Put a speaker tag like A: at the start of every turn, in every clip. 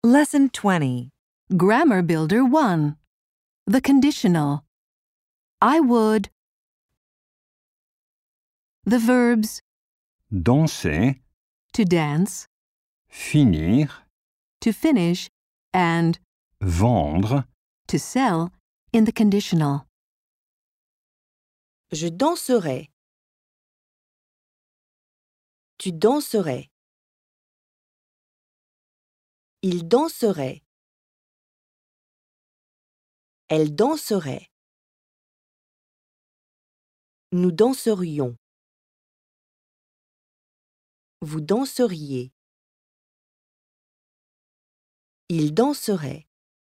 A: Lesson 20.
B: Grammar Builder 1. The conditional. I would. The verbs
C: danser,
B: to dance,
C: finir,
B: to finish, and
C: vendre,
B: to sell in the conditional.
D: Je danserai. Tu danserais. Il danserait. Elle danserait. Nous danserions. Vous danseriez. Il danserait.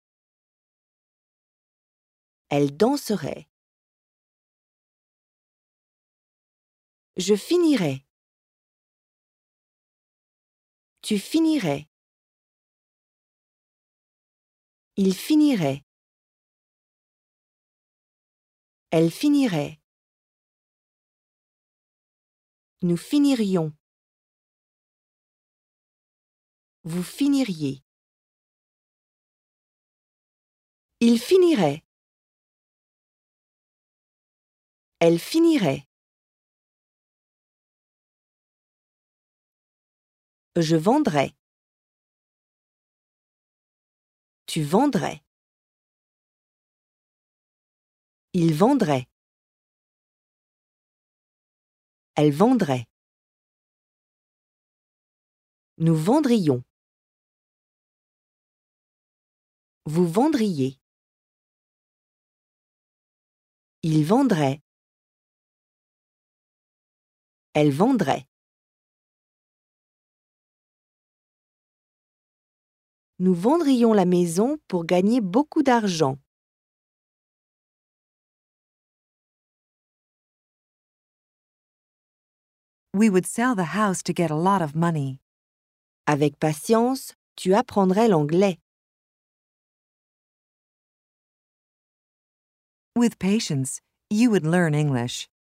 D: Elle danserait. Je finirai. Tu finirais. Il finirait. Elle finirait. Nous finirions. Vous finiriez. Il finirait. Elle finirait. Je vendrais. Tu vendrais. Il vendrait. Elle vendrait. Nous vendrions. Vous vendriez. Il vendrait. Elle vendrait. Nous vendrions la maison pour gagner beaucoup d'argent.
A: We would sell the house to get a lot of money.
D: Avec patience, tu apprendrais l'anglais.
A: With patience, you would learn English.